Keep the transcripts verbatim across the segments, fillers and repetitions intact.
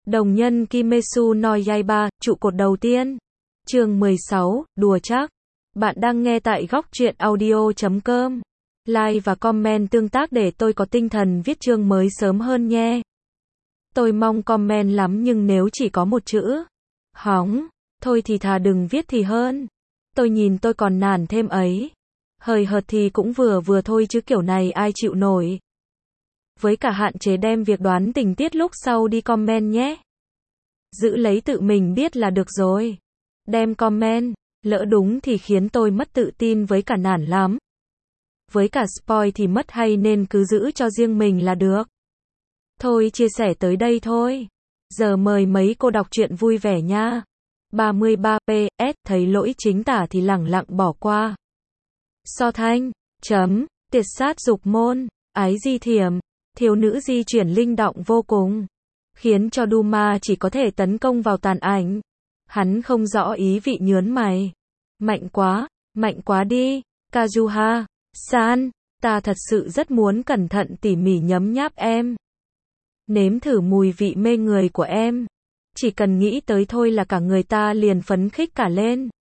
Đồng nhân Kimetsu no Yaiba, trụ cột đầu tiên. Chương mười sáu, đùa chắc. Bạn đang nghe tại góc truyện audio chấm com. Like và comment tương tác để tôi có tinh thần viết chương mới sớm hơn nhé. Tôi mong comment lắm nhưng nếu chỉ có một chữ hóng, thôi thì thà đừng viết thì hơn. Tôi nhìn tôi còn nản thêm ấy. Hời hợt thì cũng vừa vừa thôi chứ kiểu này ai chịu nổi. Với cả hạn chế đem việc đoán tình tiết lúc sau đi comment nhé. Giữ lấy tự mình biết là được rồi. Đem comment, lỡ đúng thì khiến tôi mất tự tin với cả nản lắm. Với cả spoil thì mất hay nên cứ giữ cho riêng mình là được. Thôi chia sẻ tới đây thôi. Giờ mời mấy cô đọc truyện vui vẻ nha. ba mươi ba P S thấy lỗi chính tả thì lẳng lặng bỏ qua. So thanh, chấm, tiệt sát dục môn, ái di thiểm, thiếu nữ di chuyển linh động vô cùng. Khiến cho Duma chỉ có thể tấn công vào tàn ảnh. Hắn không rõ ý vị nhớn mày. Mạnh quá, mạnh quá đi, Kazuha, san, ta thật sự rất muốn cẩn thận tỉ mỉ nhấm nháp em. Nếm thử mùi vị mê người của em. Chỉ cần nghĩ tới thôi là cả người ta liền phấn khích cả lên.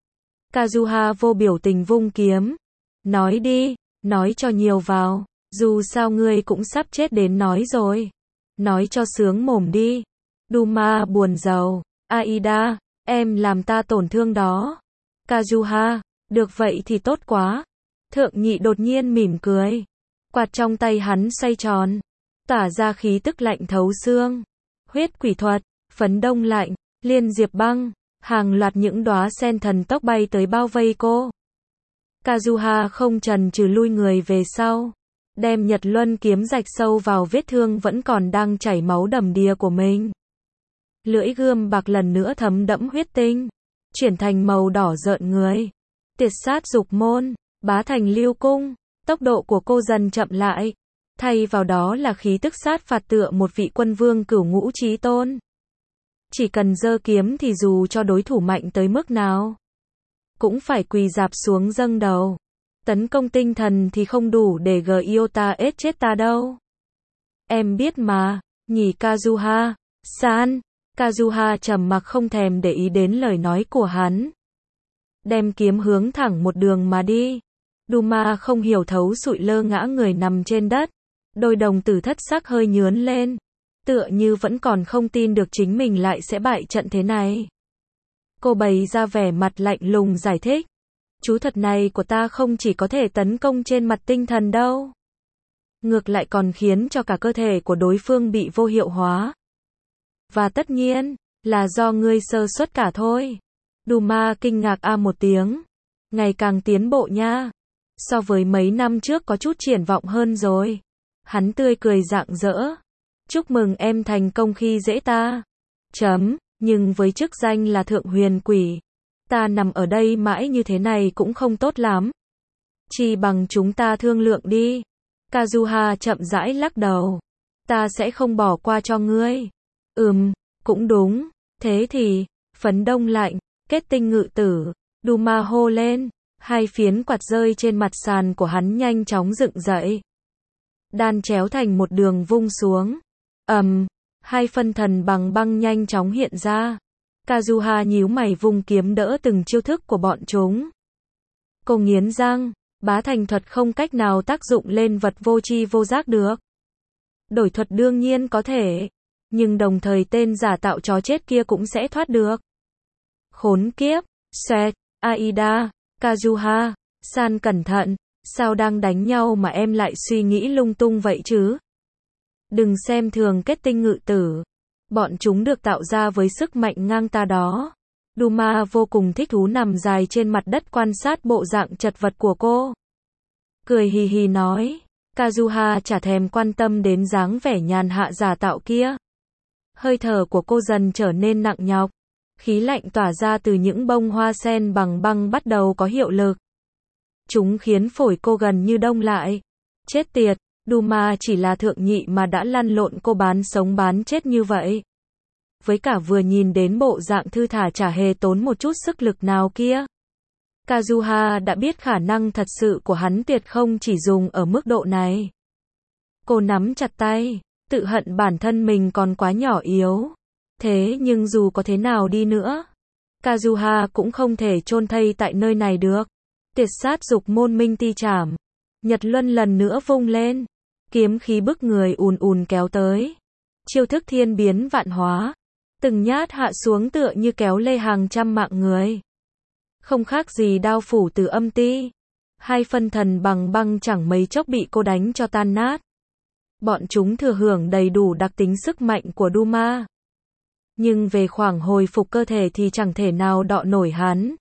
Kazuha vô biểu tình vung kiếm. Nói đi, nói cho nhiều vào. Dù sao ngươi cũng sắp chết đến nói rồi. Nói cho sướng mồm đi. Duma buồn rầu. Aida, em làm ta tổn thương đó. Kazuha, được vậy thì tốt quá. Thượng nhị đột nhiên mỉm cười. Quạt trong tay hắn xoay tròn. Tỏa ra khí tức lạnh thấu xương. Huyết quỷ thuật, phấn đông lạnh, liên diệp băng. Hàng loạt những đóa sen thần tốc bay tới bao vây cô. Kazuha không chần chừ lui người về sau. Đem Nhật Luân kiếm rạch sâu vào vết thương vẫn còn đang chảy máu đầm đìa của mình. Lưỡi gươm bạc lần nữa thấm đẫm huyết tinh. Chuyển thành màu đỏ rợn người. Tiệt sát dục môn, bá thành lưu cung. Tốc độ của cô dần chậm lại. Thay vào đó là khí tức sát phạt tựa một vị quân vương cửu ngũ chí tôn. Chỉ cần giơ kiếm thì dù cho đối thủ mạnh tới mức nào, cũng phải quỳ rạp xuống dâng đầu. Tấn công tinh thần thì không đủ để Gyota ết chết ta đâu. Em biết mà, nhỉ Kazuha, san. Kazuha trầm mặc không thèm để ý đến lời nói của hắn. Đem kiếm hướng thẳng một đường mà đi. Duma không hiểu thấu sụi lơ ngã người nằm trên đất. Đôi đồng tử thất sắc hơi nhướn lên. Tựa như vẫn còn không tin được chính mình lại sẽ bại trận thế này. Cô bày ra vẻ mặt lạnh lùng giải thích. Chú thuật này của ta không chỉ có thể tấn công trên mặt tinh thần đâu. Ngược lại còn khiến cho cả cơ thể của đối phương bị vô hiệu hóa. Và tất nhiên, là do ngươi sơ suất cả thôi. Duma kinh ngạc a một tiếng. Ngày càng tiến bộ nha. So với mấy năm trước có chút triển vọng hơn rồi. Hắn tươi cười rạng rỡ. Chúc mừng em thành công khi dễ ta. Chấm, nhưng với chức danh là thượng huyền quỷ. Ta nằm ở đây mãi như thế này cũng không tốt lắm. Chỉ bằng chúng ta thương lượng đi. Kazuha chậm rãi lắc đầu. Ta sẽ không bỏ qua cho ngươi. Ừm, cũng đúng. Thế thì, phấn đông lạnh, kết tinh ngự tử. Duma hô lên. Hai phiến quạt rơi trên mặt sàn của hắn nhanh chóng dựng dậy. Đan chéo thành một đường vung xuống. Ầm, um, hai phân thần bằng băng nhanh chóng hiện ra. Kazuha nhíu mày vung kiếm đỡ từng chiêu thức của bọn chúng. Cô nghiến răng, bá thành thuật không cách nào tác dụng lên vật vô tri vô giác được. Đổi thuật đương nhiên có thể, nhưng đồng thời tên giả tạo chó chết kia cũng sẽ thoát được. Khốn kiếp, xoẹt, Aida, Kazuha, san cẩn thận, sao đang đánh nhau mà em lại suy nghĩ lung tung vậy chứ? Đừng xem thường kết tinh ngự tử. Bọn chúng được tạo ra với sức mạnh ngang ta đó. Duma vô cùng thích thú nằm dài trên mặt đất quan sát bộ dạng chật vật của cô. Cười hì hì nói. Kazuha chả thèm quan tâm đến dáng vẻ nhàn hạ giả tạo kia. Hơi thở của cô dần trở nên nặng nhọc. Khí lạnh tỏa ra từ những bông hoa sen bằng băng bắt đầu có hiệu lực. Chúng khiến phổi cô gần như đông lại. Chết tiệt, Duma chỉ là thượng nhị mà đã lăn lộn cô bán sống bán chết như vậy. Với cả vừa nhìn đến bộ dạng thư thả chả hề tốn một chút sức lực nào kia. Kazuha đã biết khả năng thật sự của hắn tuyệt không chỉ dùng ở mức độ này. Cô nắm chặt tay, tự hận bản thân mình còn quá nhỏ yếu. Thế nhưng dù có thế nào đi nữa, Kazuha cũng không thể chôn thây tại nơi này được. Tuyệt sát dục môn minh ti trảm. Nhật luân lần nữa vung lên. Kiếm khí bức người ùn ùn kéo tới. Chiêu thức thiên biến vạn hóa. Từng nhát hạ xuống tựa như kéo lê hàng trăm mạng người. Không khác gì đao phủ từ âm ti. Hai phân thần bằng băng chẳng mấy chốc bị cô đánh cho tan nát. Bọn chúng thừa hưởng đầy đủ đặc tính sức mạnh của Duma. Nhưng về khoảng hồi phục cơ thể thì chẳng thể nào đọ nổi hắn.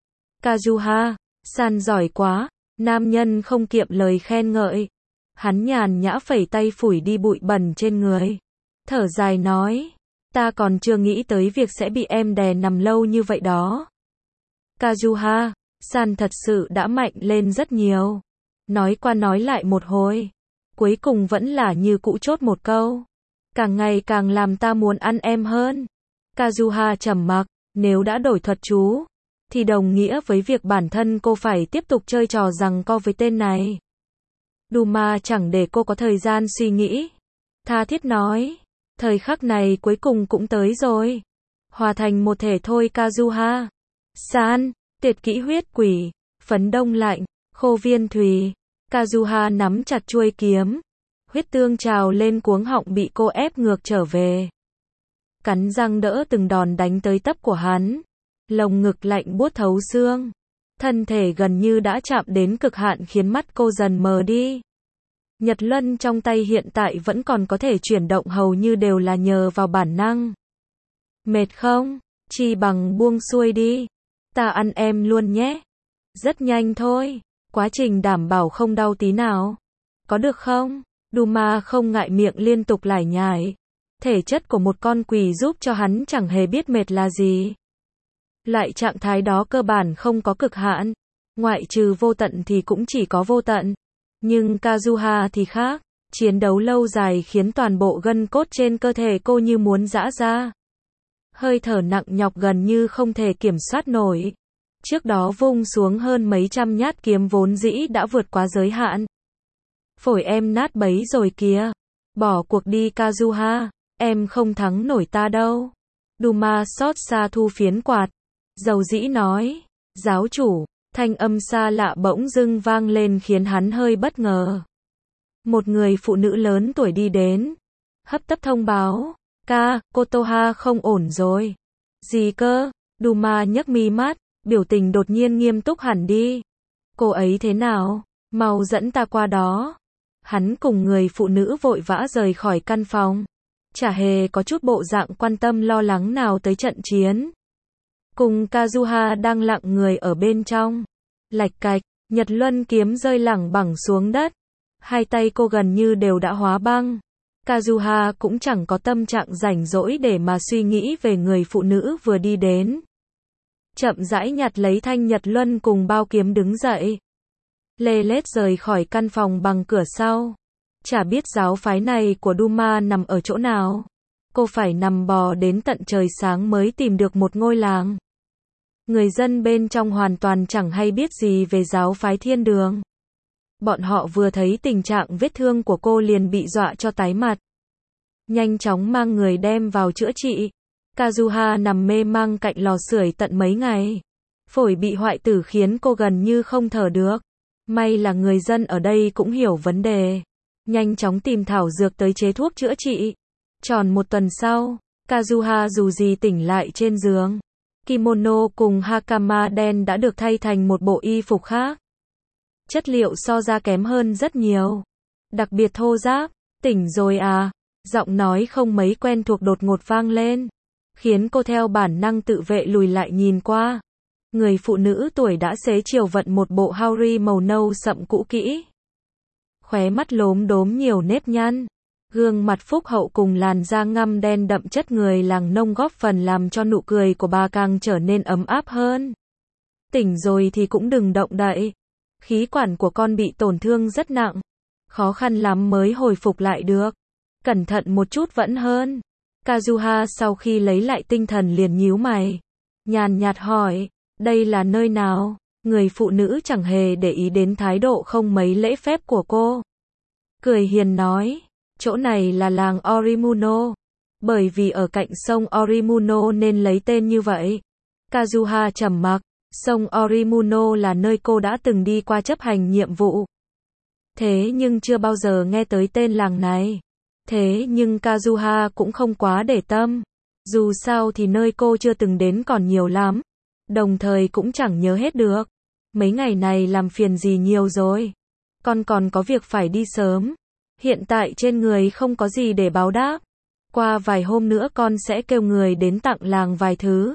Kazuha, san giỏi quá, nam nhân không kiệm lời khen ngợi. Hắn nhàn nhã phẩy tay phủi đi bụi bẩn trên người. Thở dài nói, ta còn chưa nghĩ tới việc sẽ bị em đè nằm lâu như vậy đó. Kazuha, san thật sự đã mạnh lên rất nhiều. Nói qua nói lại một hồi. Cuối cùng vẫn là như cũ chốt một câu. Càng ngày càng làm ta muốn ăn em hơn. Kazuha trầm mặc, nếu đã đổi thuật chú, thì đồng nghĩa với việc bản thân cô phải tiếp tục chơi trò giằng co với tên này. Duma chẳng để cô có thời gian suy nghĩ. Tha thiết nói, thời khắc này cuối cùng cũng tới rồi. Hòa thành một thể thôi Kazuha. San, tuyệt kỹ huyết quỷ, phấn đông lạnh, khô viên thùy. Kazuha nắm chặt chuôi kiếm. Huyết tương trào lên cuống họng bị cô ép ngược trở về. Cắn răng đỡ từng đòn đánh tới tấp của hắn. Lồng ngực lạnh buốt thấu xương. Thân thể gần như đã chạm đến cực hạn khiến mắt cô dần mờ đi. Nhật luân trong tay hiện tại vẫn còn có thể chuyển động hầu như đều là nhờ vào bản năng. Mệt không? Chi bằng buông xuôi đi. Ta ăn em luôn nhé. Rất nhanh thôi. Quá trình đảm bảo không đau tí nào. Có được không? Duma không ngại miệng liên tục lải nhải. Thể chất của một con quỷ giúp cho hắn chẳng hề biết mệt là gì. Loại trạng thái đó cơ bản không có cực hạn. Ngoại trừ vô tận thì cũng chỉ có vô tận. Nhưng Kazuha thì khác. Chiến đấu lâu dài khiến toàn bộ gân cốt trên cơ thể cô như muốn giã ra. Hơi thở nặng nhọc gần như không thể kiểm soát nổi. Trước đó vung xuống hơn mấy trăm nhát kiếm vốn dĩ đã vượt quá giới hạn. Phổi em nát bấy rồi kìa. Bỏ cuộc đi Kazuha. Em không thắng nổi ta đâu. Duma xót xa thu phiến quạt. Dầu dĩ nói. Giáo chủ. Thanh âm xa lạ bỗng dưng vang lên khiến hắn hơi bất ngờ. Một người phụ nữ lớn tuổi đi đến. Hấp tấp thông báo. Ca, Kotoha không ổn rồi. Gì cơ? Duma nhấc mi mắt. Biểu tình đột nhiên nghiêm túc hẳn đi. Cô ấy thế nào? Mau dẫn ta qua đó. Hắn cùng người phụ nữ vội vã rời khỏi căn phòng. Chả hề có chút bộ dạng quan tâm lo lắng nào tới trận chiến. Cùng Kazuha đang lặng người ở bên trong. Lạch cạch, Nhật luân kiếm rơi lẳng bẳng xuống đất. Hai tay cô gần như đều đã hóa băng. Kazuha cũng chẳng có tâm trạng rảnh rỗi để mà suy nghĩ về người phụ nữ vừa đi đến. Chậm rãi nhặt lấy thanh nhật luân cùng bao kiếm đứng dậy. Lê lết rời khỏi căn phòng bằng cửa sau. Chả biết giáo phái này của Duma nằm ở chỗ nào. Cô phải nằm bò đến tận trời sáng mới tìm được một ngôi làng. Người dân bên trong hoàn toàn chẳng hay biết gì về giáo phái thiên đường. Bọn họ vừa thấy tình trạng vết thương của cô liền bị dọa cho tái mặt. Nhanh chóng mang người đem vào chữa trị. Kazuha nằm mê mang cạnh lò sưởi tận mấy ngày. Phổi bị hoại tử khiến cô gần như không thở được. May là người dân ở đây cũng hiểu vấn đề. Nhanh chóng tìm thảo dược tới chế thuốc chữa trị. Tròn một tuần sau, Kazuha dù gì tỉnh lại trên giường. Kimono cùng hakama đen đã được thay thành một bộ y phục khác. Chất liệu so ra kém hơn rất nhiều. Đặc biệt thô ráp. Tỉnh rồi à? Giọng nói không mấy quen thuộc đột ngột vang lên. Khiến cô theo bản năng tự vệ lùi lại nhìn qua. Người phụ nữ tuổi đã xế chiều vận một bộ haori màu nâu sậm cũ kỹ. Khóe mắt lốm đốm nhiều nếp nhăn. Gương mặt phúc hậu cùng làn da ngăm đen đậm chất người làng nông góp phần làm cho nụ cười của bà càng trở nên ấm áp hơn. Tỉnh rồi thì cũng đừng động đậy. Khí quản của con bị tổn thương rất nặng. Khó khăn lắm mới hồi phục lại được. Cẩn thận một chút vẫn hơn. Kazuha sau khi lấy lại tinh thần liền nhíu mày. Nhàn nhạt hỏi, đây là nơi nào? Người phụ nữ chẳng hề để ý đến thái độ không mấy lễ phép của cô. Cười hiền nói, chỗ này là làng Orimuno. Bởi vì ở cạnh sông Orimuno nên lấy tên như vậy. Kazuha trầm mặc. Sông Orimuno là nơi cô đã từng đi qua chấp hành nhiệm vụ. Thế nhưng chưa bao giờ nghe tới tên làng này. Thế nhưng Kazuha cũng không quá để tâm. Dù sao thì nơi cô chưa từng đến còn nhiều lắm. Đồng thời cũng chẳng nhớ hết được. Mấy ngày này làm phiền gì nhiều rồi. Con còn có việc phải đi sớm. Hiện tại trên người không có gì để báo đáp. Qua vài hôm nữa con sẽ kêu người đến tặng làng vài thứ.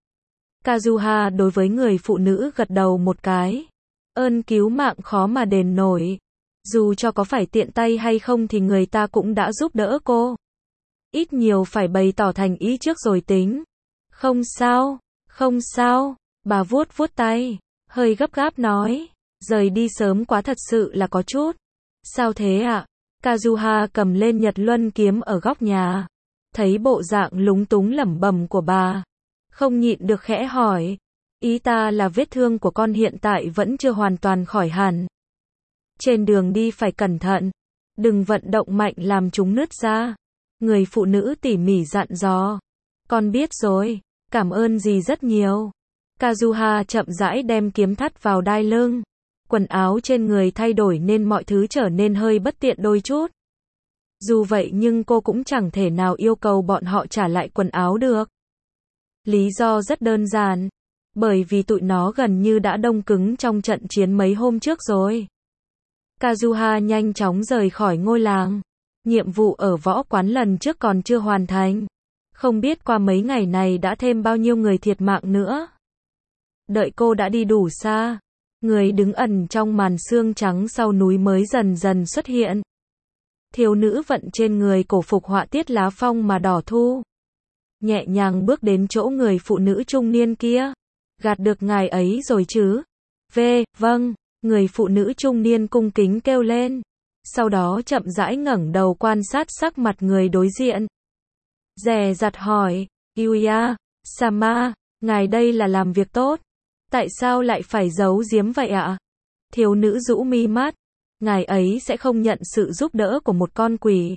Kazuha đối với người phụ nữ gật đầu một cái. Ơn cứu mạng khó mà đền nổi. Dù cho có phải tiện tay hay không thì người ta cũng đã giúp đỡ cô. Ít nhiều phải bày tỏ thành ý trước rồi tính. Không sao, không sao. Bà vuốt vuốt tay, hơi gấp gáp nói. Rời đi sớm quá thật sự là có chút. Sao thế ạ? Kazuha cầm lên Nhật Luân kiếm ở góc nhà. Thấy bộ dạng lúng túng lẩm bẩm của bà. Không nhịn được khẽ hỏi. Ý ta là vết thương của con hiện tại vẫn chưa hoàn toàn khỏi hẳn. Trên đường đi phải cẩn thận. Đừng vận động mạnh làm chúng nứt ra. Người phụ nữ tỉ mỉ dặn dò. Con biết rồi. Cảm ơn dì rất nhiều. Kazuha chậm rãi đem kiếm thắt vào đai lưng. Quần áo trên người thay đổi nên mọi thứ trở nên hơi bất tiện đôi chút. Dù vậy nhưng cô cũng chẳng thể nào yêu cầu bọn họ trả lại quần áo được. Lý do rất đơn giản. Bởi vì tụi nó gần như đã đông cứng trong trận chiến mấy hôm trước rồi. Kazuha nhanh chóng rời khỏi ngôi làng. Nhiệm vụ ở võ quán lần trước còn chưa hoàn thành. Không biết qua mấy ngày này đã thêm bao nhiêu người thiệt mạng nữa. Đợi cô đã đi đủ xa. Người đứng ẩn trong màn sương trắng sau núi mới dần dần xuất hiện. Thiếu nữ vận trên người cổ phục họa tiết lá phong mà đỏ thu. Nhẹ nhàng bước đến chỗ người phụ nữ trung niên kia. Gạt được ngài ấy rồi chứ? V, vâng, người phụ nữ trung niên cung kính kêu lên. Sau đó chậm rãi ngẩng đầu quan sát sắc mặt người đối diện. Dè dặt hỏi, Yuya, Sama, ngài đây là làm việc tốt. Tại sao lại phải giấu giếm vậy ạ? Thiếu nữ rũ mi mắt. Ngài ấy sẽ không nhận sự giúp đỡ của một con quỷ.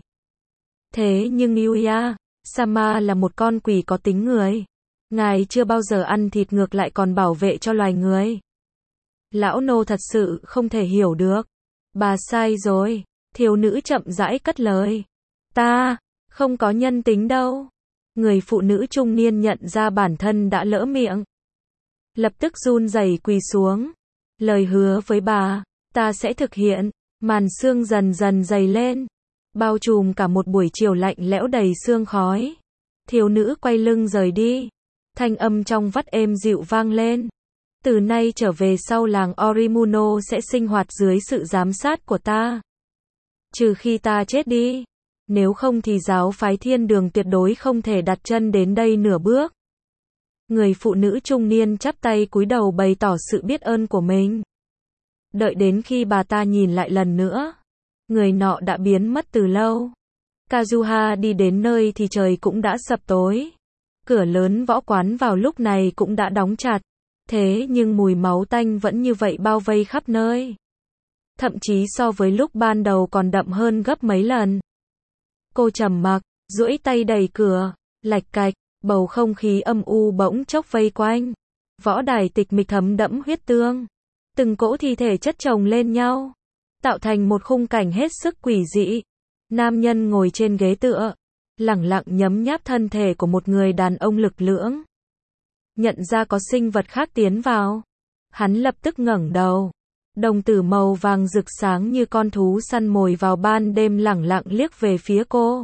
Thế nhưng Yuya, Sama là một con quỷ có tính người. Ngài chưa bao giờ ăn thịt ngược lại còn bảo vệ cho loài người. Lão nô thật sự không thể hiểu được. Bà sai rồi. Thiếu nữ chậm rãi cất lời. Ta, không có nhân tính đâu. Người phụ nữ trung niên nhận ra bản thân đã lỡ miệng. Lập tức run rẩy quỳ xuống. Lời hứa với bà, ta sẽ thực hiện. Màn sương dần dần dày lên. Bao trùm cả một buổi chiều lạnh lẽo đầy sương khói. Thiếu nữ quay lưng rời đi. Thanh âm trong vắt êm dịu vang lên. Từ nay trở về sau làng Orimuno sẽ sinh hoạt dưới sự giám sát của ta. Trừ khi ta chết đi. Nếu không thì giáo phái thiên đường tuyệt đối không thể đặt chân đến đây nửa bước. Người phụ nữ trung niên chắp tay cúi đầu bày tỏ sự biết ơn của mình. Đợi đến khi bà ta nhìn lại lần nữa. Người nọ đã biến mất từ lâu. Kazuha đi đến nơi thì trời cũng đã sập tối. Cửa lớn võ quán vào lúc này cũng đã đóng chặt. Thế nhưng mùi máu tanh vẫn như vậy bao vây khắp nơi. Thậm chí so với lúc ban đầu còn đậm hơn gấp mấy lần. Cô trầm mặc, duỗi tay đẩy cửa, lạch cạch, bầu không khí âm u bỗng chốc vây quanh. Võ đài tịch mịch thấm đẫm huyết tương. Từng cỗ thi thể chất chồng lên nhau, tạo thành một khung cảnh hết sức quỷ dị. Nam nhân ngồi trên ghế tựa, lẳng lặng nhấm nháp thân thể của một người đàn ông lực lưỡng. Nhận ra có sinh vật khác tiến vào. Hắn lập tức ngẩng đầu. Đồng tử màu vàng rực sáng như con thú săn mồi vào ban đêm lẳng lặng liếc về phía cô.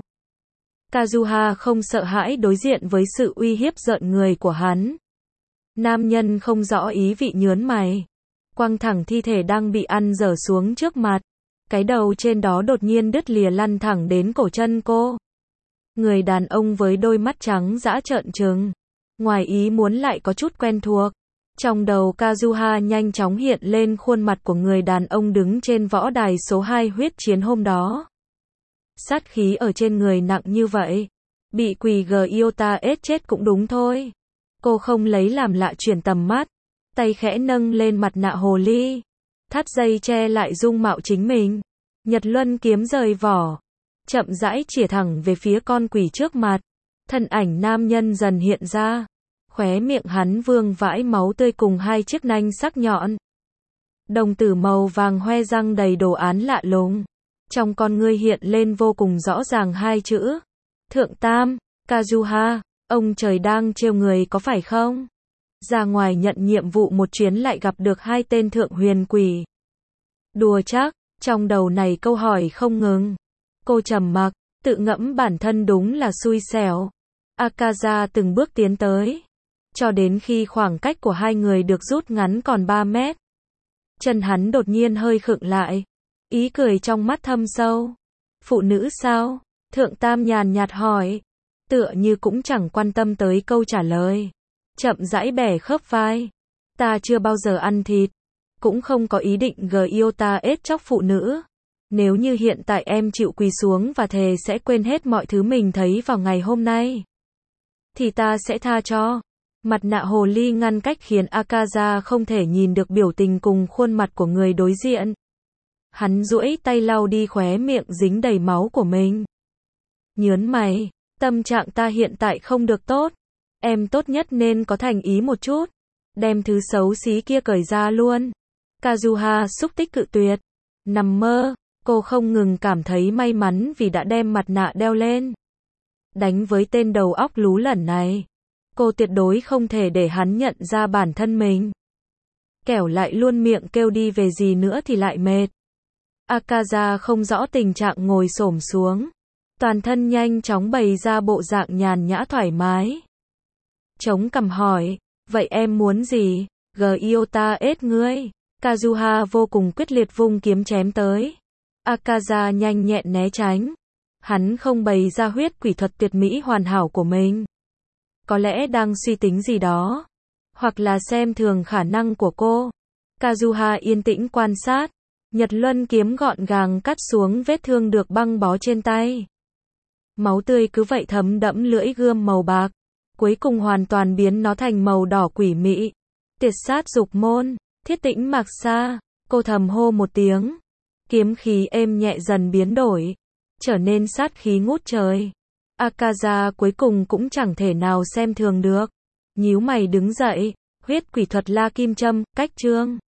Kazuha không sợ hãi đối diện với sự uy hiếp rợn người của hắn. Nam nhân không rõ ý vị nhớn mày. Quăng thẳng thi thể đang bị ăn dở xuống trước mặt. Cái đầu trên đó đột nhiên đứt lìa lăn thẳng đến cổ chân cô. Người đàn ông với đôi mắt trắng dã trợn trừng. Ngoài ý muốn lại có chút quen thuộc. Trong đầu Kazuha nhanh chóng hiện lên khuôn mặt của người đàn ông đứng trên võ đài số hai huyết chiến hôm đó. Sát khí ở trên người nặng như vậy. Bị quỷ Gyota ết chết cũng đúng thôi. Cô không lấy làm lạ chuyển tầm mắt. Tay khẽ nâng lên mặt nạ hồ ly. Thắt dây che lại dung mạo chính mình. Nhật Luân kiếm rời vỏ. Chậm rãi chĩa thẳng về phía con quỷ trước mặt. Thân ảnh nam nhân dần hiện ra. Khóe miệng hắn vương vãi máu tươi cùng hai chiếc nanh sắc nhọn. Đồng tử màu vàng hoe răng đầy đồ án lạ lùng. Trong con ngươi hiện lên vô cùng rõ ràng hai chữ. Thượng Tam, Kazuha, ông trời đang trêu người có phải không? Ra ngoài nhận nhiệm vụ một chuyến lại gặp được hai tên thượng huyền quỷ. Đùa chắc, trong đầu này câu hỏi không ngừng. Cô trầm mặc, tự ngẫm bản thân đúng là xui xẻo. Akaza từng bước tiến tới. Cho đến khi khoảng cách của hai người được rút ngắn còn ba mét. Chân hắn đột nhiên hơi khựng lại. Ý cười trong mắt thâm sâu. Phụ nữ sao? Thượng Tam nhàn nhạt hỏi. Tựa như cũng chẳng quan tâm tới câu trả lời. Chậm rãi bẻ khớp vai. Ta chưa bao giờ ăn thịt. Cũng không có ý định gờ yêu ta ết chóc phụ nữ. Nếu như hiện tại em chịu quỳ xuống và thề sẽ quên hết mọi thứ mình thấy vào ngày hôm nay, thì ta sẽ tha cho. Mặt nạ hồ ly ngăn cách khiến Akaza không thể nhìn được biểu tình cùng khuôn mặt của người đối diện. Hắn duỗi tay lau đi khóe miệng dính đầy máu của mình. Nhớn mày, tâm trạng ta hiện tại không được tốt. Em tốt nhất nên có thành ý một chút. Đem thứ xấu xí kia cởi ra luôn. Kazuha xúc tích cự tuyệt. Nằm mơ, cô không ngừng cảm thấy may mắn vì đã đem mặt nạ đeo lên. Đánh với tên đầu óc lú lẫn này. Cô tuyệt đối không thể để hắn nhận ra bản thân mình. Kẻo lại luôn miệng kêu đi về gì nữa thì lại mệt. Akaza không rõ tình trạng ngồi xổm xuống. Toàn thân nhanh chóng bày ra bộ dạng nhàn nhã thoải mái. Chống cằm hỏi, vậy em muốn gì? Gờ yêu ta ết ngươi. Kazuha vô cùng quyết liệt vung kiếm chém tới. Akaza nhanh nhẹn né tránh. Hắn không bày ra huyết quỷ thuật tuyệt mỹ hoàn hảo của mình. Có lẽ đang suy tính gì đó. Hoặc là xem thường khả năng của cô. Kazuha yên tĩnh quan sát. Nhật luân kiếm gọn gàng cắt xuống vết thương được băng bó trên tay. Máu tươi cứ vậy thấm đẫm lưỡi gươm màu bạc. Cuối cùng hoàn toàn biến nó thành màu đỏ quỷ mị. Tiệt sát dục môn. Thiết tĩnh mạc xa. Cô thầm hô một tiếng. Kiếm khí êm nhẹ dần biến đổi. Trở nên sát khí ngút trời. Akaza cuối cùng cũng chẳng thể nào xem thường được. Nhíu mày đứng dậy. Huyết quỷ thuật la kim châm, cách chương.